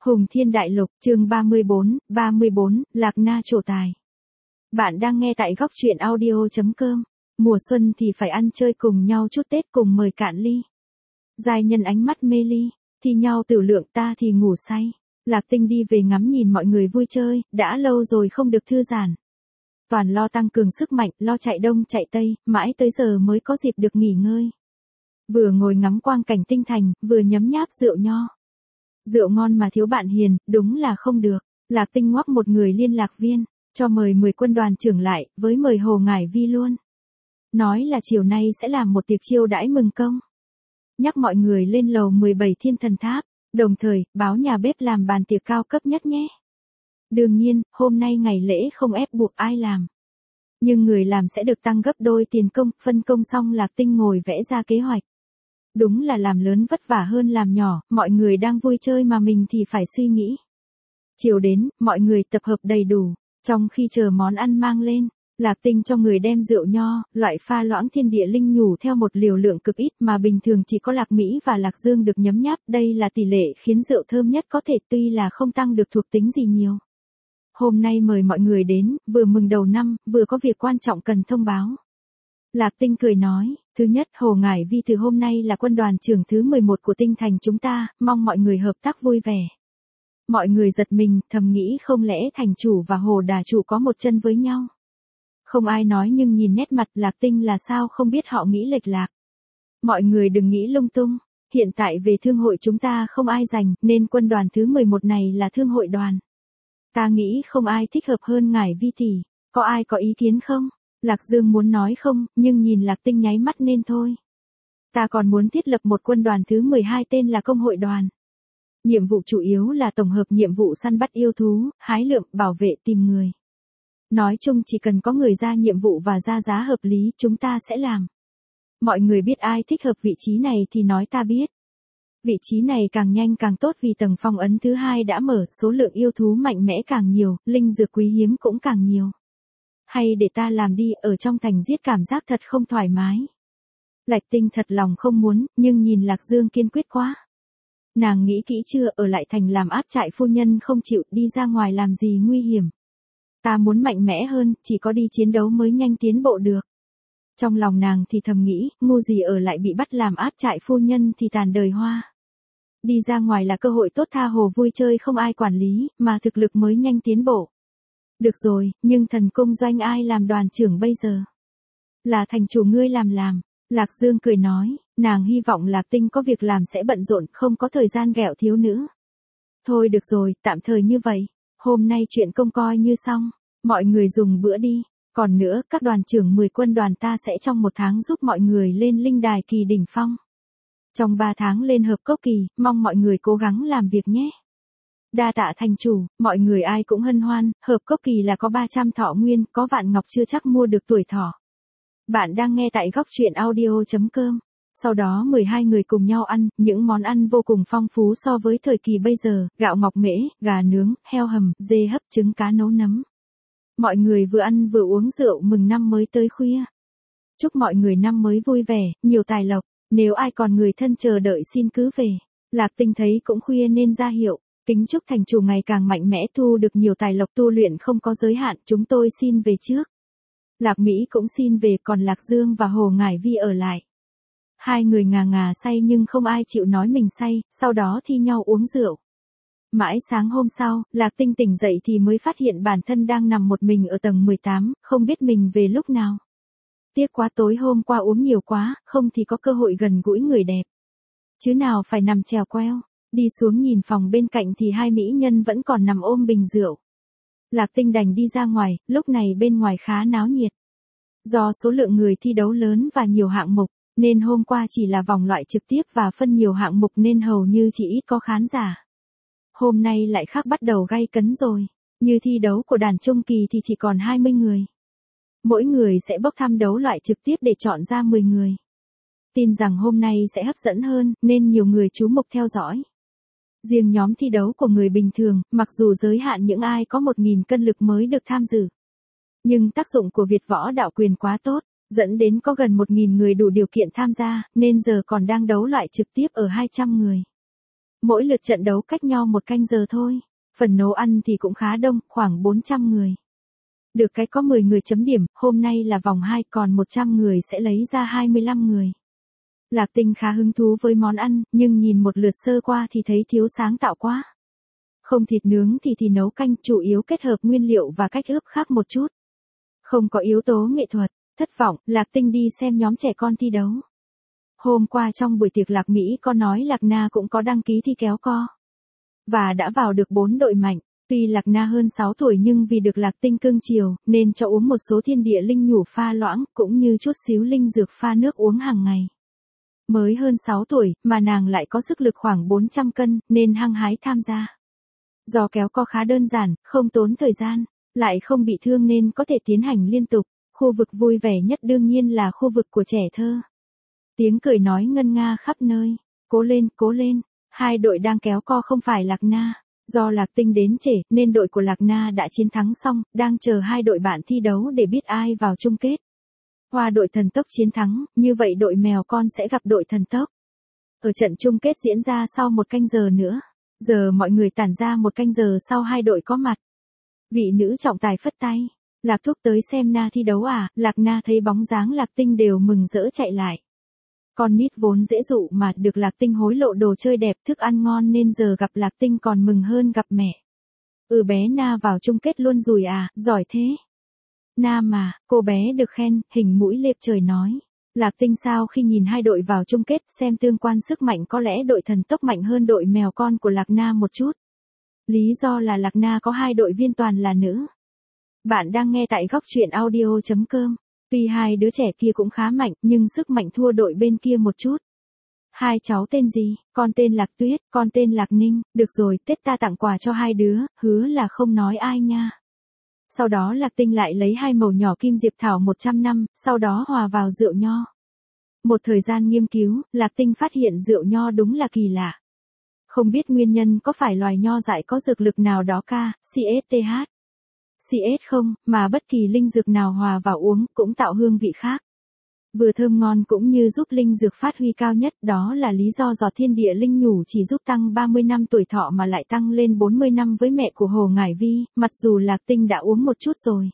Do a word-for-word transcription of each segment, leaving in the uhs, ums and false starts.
Hùng Thiên Đại Lục, chương ba mươi bốn, ba mươi bốn, Lạc Na trổ tài. Bạn đang nghe tại góc truyện audio chấm com. Mùa xuân thì phải ăn chơi cùng nhau chút Tết, cùng mời cạn ly. Giai nhân ánh mắt mê ly, thì nhau tiểu lượng, ta thì ngủ say. Lạc Tinh đi về ngắm nhìn mọi người vui chơi, đã lâu rồi không được thư giãn. Toàn lo tăng cường sức mạnh, lo chạy đông chạy tây, mãi tới giờ mới có dịp được nghỉ ngơi. Vừa ngồi ngắm quang cảnh tinh thành, vừa nhấm nháp rượu nho. Rượu ngon mà thiếu bạn hiền, đúng là không được. Lạc Tinh ngoắc một người liên lạc viên, cho mời mười quân đoàn trưởng lại, với mời Hồ Ngải Vi luôn. Nói là chiều nay sẽ làm một tiệc chiêu đãi mừng công. Nhắc mọi người lên lầu mười bảy Thiên Thần Tháp, đồng thời, báo nhà bếp làm bàn tiệc cao cấp nhất nhé. Đương nhiên, hôm nay ngày lễ không ép buộc ai làm. Nhưng người làm sẽ được tăng gấp đôi tiền công, phân công xong Lạc Tinh ngồi vẽ ra kế hoạch. Đúng là làm lớn vất vả hơn làm nhỏ, mọi người đang vui chơi mà mình thì phải suy nghĩ. Chiều đến, mọi người tập hợp đầy đủ, trong khi chờ món ăn mang lên, Lạc Tinh cho người đem rượu nho, loại pha loãng thiên địa linh nhủ theo một liều lượng cực ít mà bình thường chỉ có Lạc Mỹ và Lạc Dương được nhấm nháp, đây là tỷ lệ khiến rượu thơm nhất có thể, tuy là không tăng được thuộc tính gì nhiều. Hôm nay mời mọi người đến, vừa mừng đầu năm, vừa có việc quan trọng cần thông báo. Lạc Tinh cười nói, thứ nhất, Hồ Ngải Vi từ hôm nay là quân đoàn trưởng thứ mười một của tinh thành chúng ta, mong mọi người hợp tác vui vẻ. Mọi người giật mình, thầm nghĩ không lẽ thành chủ và Hồ đà chủ có một chân với nhau. Không ai nói nhưng nhìn nét mặt Lạc Tinh là sao không biết họ nghĩ lệch lạc. Mọi người đừng nghĩ lung tung, hiện tại về thương hội chúng ta không ai giành, nên quân đoàn thứ mười một này là thương hội đoàn. Ta nghĩ không ai thích hợp hơn Ngải Vi tỷ, có ai có ý kiến không? Lạc Dương muốn nói không, nhưng nhìn Lạc Tinh nháy mắt nên thôi. Ta còn muốn thiết lập một quân đoàn thứ mười hai tên là công hội đoàn. Nhiệm vụ chủ yếu là tổng hợp nhiệm vụ săn bắt yêu thú, hái lượm, bảo vệ, tìm người. Nói chung chỉ cần có người ra nhiệm vụ và ra giá hợp lý chúng ta sẽ làm. Mọi người biết ai thích hợp vị trí này thì nói ta biết. Vị trí này càng nhanh càng tốt vì tầng phong ấn thứ hai đã mở, số lượng yêu thú mạnh mẽ càng nhiều, linh dược quý hiếm cũng càng nhiều. Hay để ta làm đi, ở trong thành giết cảm giác thật không thoải mái. Lạc Tinh thật lòng không muốn, nhưng nhìn Lạc Dương kiên quyết quá. Nàng nghĩ kỹ chưa, ở lại thành làm áp trại phu nhân không chịu, đi ra ngoài làm gì nguy hiểm. Ta muốn mạnh mẽ hơn, chỉ có đi chiến đấu mới nhanh tiến bộ được. Trong lòng nàng thì thầm nghĩ, ngu gì ở lại bị bắt làm áp trại phu nhân thì tàn đời hoa. Đi ra ngoài là cơ hội tốt tha hồ vui chơi không ai quản lý, mà thực lực mới nhanh tiến bộ. Được rồi, nhưng thần cung doanh ai làm đoàn trưởng bây giờ? Là thành chủ ngươi làm làm. Lạc Dương cười nói, nàng hy vọng Lạc Tinh có việc làm sẽ bận rộn, không có thời gian ghẹo thiếu nữ. Thôi được rồi, tạm thời như vậy. Hôm nay chuyện công coi như xong. Mọi người dùng bữa đi. Còn nữa, các đoàn trưởng mười quân đoàn ta sẽ trong một tháng giúp mọi người lên linh đài kỳ đỉnh phong. Trong ba tháng lên hợp cốc kỳ, mong mọi người cố gắng làm việc nhé. Đa tạ thành chủ, mọi người ai cũng hân hoan, hợp cốc kỳ là có ba trăm thọ nguyên, có vạn ngọc chưa chắc mua được tuổi thọ. Bạn đang nghe tại góc truyện audio chấm com. Sau đó mười hai người cùng nhau ăn, những món ăn vô cùng phong phú so với thời kỳ bây giờ, gạo ngọc mễ, gà nướng, heo hầm, dê hấp, trứng cá nấu nấm. Mọi người vừa ăn vừa uống rượu mừng năm mới tới khuya. Chúc mọi người năm mới vui vẻ, nhiều tài lộc, nếu ai còn người thân chờ đợi xin cứ về. Lạc Tinh thấy cũng khuya nên ra hiệu. Kính chúc thành chủ ngày càng mạnh mẽ, thu được nhiều tài lộc, tu luyện không có giới hạn, chúng tôi xin về trước. Lạc Mỹ cũng xin về, còn Lạc Dương và Hồ Ngải Vi ở lại. Hai người ngà ngà say nhưng không ai chịu nói mình say, sau đó thi nhau uống rượu. Mãi sáng hôm sau, Lạc Tinh tỉnh dậy thì mới phát hiện bản thân đang nằm một mình ở tầng mười tám, không biết mình về lúc nào. Tiếc quá, tối hôm qua uống nhiều quá, không thì có cơ hội gần gũi người đẹp. Chứ nào phải nằm chèo queo. Đi xuống nhìn phòng bên cạnh thì hai mỹ nhân vẫn còn nằm ôm bình rượu. Lạc Tinh đành đi ra ngoài, lúc này bên ngoài khá náo nhiệt. Do số lượng người thi đấu lớn và nhiều hạng mục, nên hôm qua chỉ là vòng loại trực tiếp và phân nhiều hạng mục nên hầu như chỉ ít có khán giả. Hôm nay lại khác, bắt đầu gay cấn rồi. Như thi đấu của đàn trung kỳ thì chỉ còn hai mươi người. Mỗi người sẽ bốc thăm đấu loại trực tiếp để chọn ra mười người. Tin rằng hôm nay sẽ hấp dẫn hơn, nên nhiều người chú mục theo dõi. Riêng nhóm thi đấu của người bình thường, mặc dù giới hạn những ai có một nghìn cân lực mới được tham dự. Nhưng tác dụng của Việt Võ Đạo Quyền quá tốt, dẫn đến có gần một nghìn người đủ điều kiện tham gia, nên giờ còn đang đấu loại trực tiếp ở hai trăm người. Mỗi lượt trận đấu cách nhau một canh giờ thôi. Phần nấu ăn thì cũng khá đông, khoảng bốn trăm người. Được cái có mười người chấm điểm, hôm nay là vòng hai, còn một trăm người sẽ lấy ra hai mươi lăm người. Lạc Tinh khá hứng thú với món ăn, nhưng nhìn một lượt sơ qua thì thấy thiếu sáng tạo quá. Không thịt nướng thì thì nấu canh, chủ yếu kết hợp nguyên liệu và cách ướp khác một chút. Không có yếu tố nghệ thuật. Thất vọng, Lạc Tinh đi xem nhóm trẻ con thi đấu. Hôm qua trong buổi tiệc Lạc Mỹ có nói Lạc Na cũng có đăng ký thi kéo co. Và đã vào được bốn đội mạnh. Tuy Lạc Na hơn sáu tuổi nhưng vì được Lạc Tinh cưng chiều, nên cho uống một số thiên địa linh nhủ pha loãng, cũng như chút xíu linh dược pha nước uống hàng ngày. Mới hơn sáu tuổi, mà nàng lại có sức lực khoảng bốn trăm cân, nên hăng hái tham gia. Do kéo co khá đơn giản, không tốn thời gian, lại không bị thương nên có thể tiến hành liên tục. Khu vực vui vẻ nhất đương nhiên là khu vực của trẻ thơ. Tiếng cười nói ngân nga khắp nơi. Cố lên, cố lên. Hai đội đang kéo co không phải Lạc Na. Do Lạc Tinh đến trễ, nên đội của Lạc Na đã chiến thắng xong, đang chờ hai đội bạn thi đấu để biết ai vào chung kết. Hoa đội thần tốc chiến thắng, như vậy đội mèo con sẽ gặp đội thần tốc. Ở trận chung kết diễn ra sau một canh giờ nữa. Giờ mọi người tản ra một canh giờ sau hai đội có mặt. Vị nữ trọng tài phất tay. Lạc Thúc tới xem Na thi đấu à? Lạc Na thấy bóng dáng Lạc Tinh đều mừng rỡ chạy lại. Con nít vốn dễ dụ mà được Lạc Tinh hối lộ đồ chơi đẹp, thức ăn ngon nên giờ gặp Lạc Tinh còn mừng hơn gặp mẹ. Ừ, bé Na vào chung kết luôn rồi à, giỏi thế. Na mà, cô bé được khen, hình mũi lệp trời nói. Lạc Tinh sao khi nhìn hai đội vào chung kết, xem tương quan sức mạnh có lẽ đội thần tốc mạnh hơn đội mèo con của Lạc Na một chút. Lý do là Lạc Na có hai đội viên toàn là nữ. Bạn đang nghe tại góc truyện audio chấm com. Tuy hai đứa trẻ kia cũng khá mạnh, nhưng sức mạnh thua đội bên kia một chút. Hai cháu tên gì? Con tên Lạc Tuyết, con tên Lạc Ninh. Được rồi, Tết ta tặng quà cho hai đứa, hứa là không nói ai nha. Sau đó Lạc Tinh lại lấy hai mẩu nhỏ kim diệp thảo một trăm năm, sau đó hòa vào rượu nho. Một thời gian nghiên cứu, Lạc Tinh phát hiện rượu nho đúng là kỳ lạ. Không biết nguyên nhân có phải loài nho dại có dược lực nào đó ca, xê ét tê hát. xê ét không, mà bất kỳ linh dược nào hòa vào uống cũng tạo hương vị khác. Vừa thơm ngon cũng như giúp linh dược phát huy cao nhất, đó là lý do giọt thiên địa linh nhủ chỉ giúp tăng ba mươi năm tuổi thọ mà lại tăng lên bốn mươi năm với mẹ của Hồ Ngải Vi, mặc dù Lạc Tinh đã uống một chút rồi.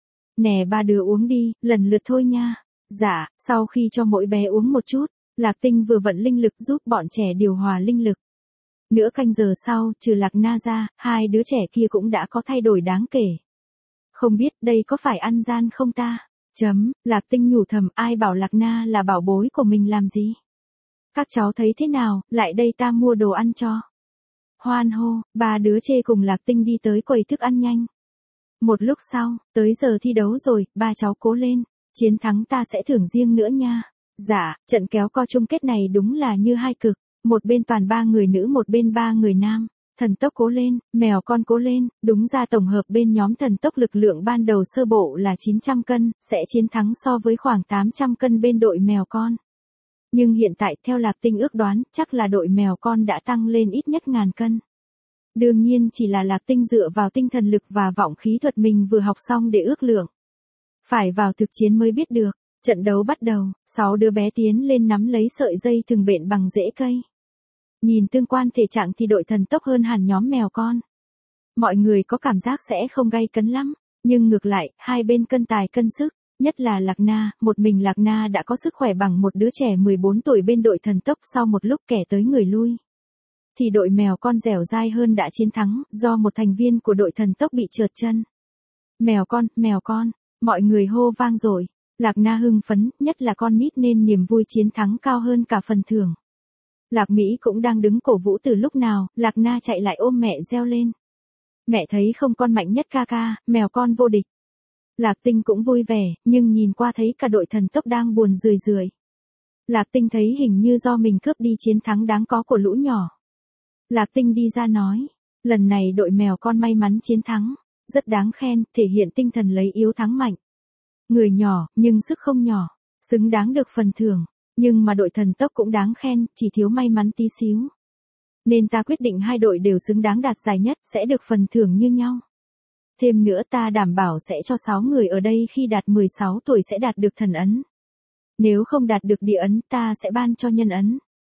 Nè ba đứa uống đi, lần lượt thôi nha. Dạ, sau khi cho mỗi bé uống một chút, Lạc Tinh vừa vận linh lực giúp bọn trẻ điều hòa linh lực. Nửa canh giờ sau, trừ Lạc Na ra, hai đứa trẻ kia cũng đã có thay đổi đáng kể. Không biết đây có phải ăn gian không ta? Chấm, Lạc Tinh nhủ thầm, ai bảo Lạc Na là bảo bối của mình làm gì? Các cháu thấy thế nào, lại đây ta mua đồ ăn cho. Hoan hô, ba đứa chê cùng Lạc Tinh đi tới quầy thức ăn nhanh. Một lúc sau, tới giờ thi đấu rồi, ba cháu cố lên, chiến thắng ta sẽ thưởng riêng nữa nha. Dạ, trận kéo co chung kết này đúng là như hai cực, một bên toàn ba người nữ một bên ba người nam. Thần tốc cố lên, mèo con cố lên, đúng ra tổng hợp bên nhóm thần tốc lực lượng ban đầu sơ bộ là chín trăm cân, sẽ chiến thắng so với khoảng tám trăm cân bên đội mèo con. Nhưng hiện tại theo Lạc Tinh ước đoán, chắc là đội mèo con đã tăng lên ít nhất ngàn cân. Đương nhiên chỉ là Lạc Tinh dựa vào tinh thần lực và vọng khí thuật mình vừa học xong để ước lượng. Phải vào thực chiến mới biết được, trận đấu bắt đầu, sáu đứa bé tiến lên nắm lấy sợi dây thừng bện bằng rễ cây. Nhìn tương quan thể trạng thì đội thần tốc hơn hẳn nhóm mèo con. Mọi người có cảm giác sẽ không gay cấn lắm, nhưng ngược lại, hai bên cân tài cân sức, nhất là Lạc Na, một mình Lạc Na đã có sức khỏe bằng một đứa trẻ mười bốn tuổi bên đội thần tốc, sau một lúc kẻ tới người lui. Thì đội mèo con dẻo dai hơn đã chiến thắng, do một thành viên của đội thần tốc bị trượt chân. Mèo con, mèo con, mọi người hô vang rồi. Lạc Na hưng phấn, nhất là con nít nên niềm vui chiến thắng cao hơn cả phần thưởng. Lạc Mỹ cũng đang đứng cổ vũ từ lúc nào, Lạc Na chạy lại ôm mẹ reo lên. Mẹ thấy không, con mạnh nhất ca ca, mèo con vô địch. Lạc Tinh cũng vui vẻ, nhưng nhìn qua thấy cả đội thần tốc đang buồn rười rượi. Lạc Tinh thấy hình như do mình cướp đi chiến thắng đáng có của lũ nhỏ. Lạc Tinh đi ra nói, lần này đội mèo con may mắn chiến thắng, rất đáng khen, thể hiện tinh thần lấy yếu thắng mạnh. Người nhỏ, nhưng sức không nhỏ, xứng đáng được phần thưởng. Nhưng mà đội thần tốc cũng đáng khen, chỉ thiếu may mắn tí xíu. Nên ta quyết định hai đội đều xứng đáng đạt giải nhất, sẽ được phần thưởng như nhau. Thêm nữa ta đảm bảo sẽ cho sáu người ở đây khi đạt mười sáu tuổi sẽ đạt được thần ấn. Nếu không đạt được địa ấn ta sẽ ban cho nhân ấn.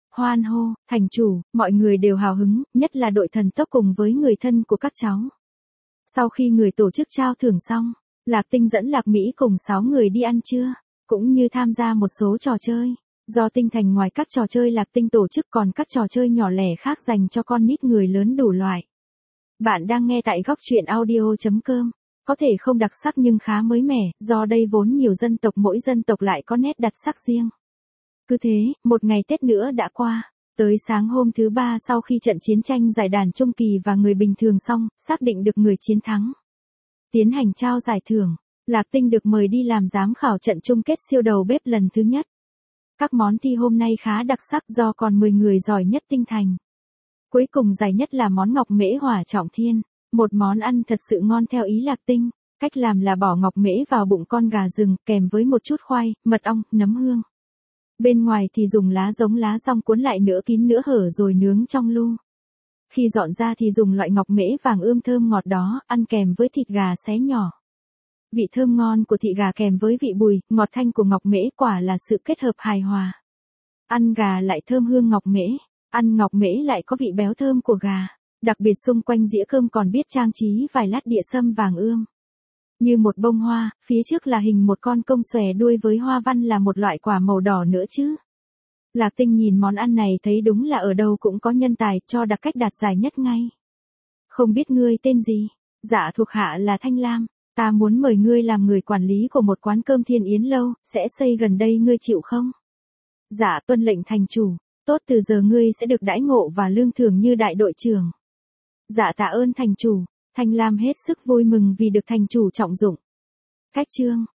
hoan hô, thành chủ, mọi người đều hào hứng, nhất là đội thần tốc cùng với người thân của các cháu. Sau khi người tổ chức trao thưởng xong, Lạc Tinh dẫn Lạc Mỹ cùng sáu người đi ăn trưa, cũng như tham gia một số trò chơi. Do Tinh Thành ngoài các trò chơi Lạc Tinh tổ chức còn các trò chơi nhỏ lẻ khác dành cho con nít người lớn đủ loại. Bạn đang nghe tại góc truyện audio chấm com. Có thể không đặc sắc nhưng khá mới mẻ, do đây vốn nhiều dân tộc mỗi dân tộc lại có nét đặc sắc riêng. Cứ thế, một ngày Tết nữa đã qua. Tới sáng hôm thứ ba sau khi trận chiến tranh giải đàn trung kỳ và người bình thường xong, xác định được người chiến thắng. Tiến hành trao giải thưởng, Lạc Tinh được mời đi làm giám khảo trận chung kết siêu đầu bếp lần thứ nhất. Các món thi hôm nay khá đặc sắc do còn mười người giỏi nhất Tinh Thành. Cuối cùng giải nhất là món ngọc mễ hỏa trọng thiên, một món ăn thật sự ngon theo ý Lạc Tinh. Cách làm là bỏ ngọc mễ vào bụng con gà rừng kèm với một chút khoai, mật ong, nấm hương. Bên ngoài thì dùng lá giống lá rong cuốn lại nửa kín nửa hở rồi nướng trong lu. Khi dọn ra thì dùng loại ngọc mễ vàng ươm thơm ngọt đó, ăn kèm với thịt gà xé nhỏ. Vị thơm ngon của thịt gà kèm với vị bùi, ngọt thanh của ngọc mễ quả là sự kết hợp hài hòa. Ăn gà lại thơm hương ngọc mễ, ăn ngọc mễ lại có vị béo thơm của gà. Đặc biệt xung quanh dĩa cơm còn biết trang trí vài lát địa sâm vàng ươm. Như một bông hoa, phía trước là hình một con công xòe đuôi với hoa văn là một loại quả màu đỏ nữa chứ. Lạc Tinh nhìn món ăn này thấy đúng là ở đâu cũng có nhân tài cho đặc cách đạt giải nhất ngay. Không biết ngươi tên gì? Dạ thuộc hạ là Thanh Lam, ta muốn mời ngươi làm người quản lý của một quán cơm Thiên Yến Lâu, sẽ xây gần đây ngươi chịu không? Dạ tuân lệnh thành chủ, tốt từ giờ ngươi sẽ được đãi ngộ và lương thưởng như đại đội trưởng. Dạ tạ ơn thành chủ, Thanh Lam hết sức vui mừng vì được thành chủ trọng dụng. Cách chương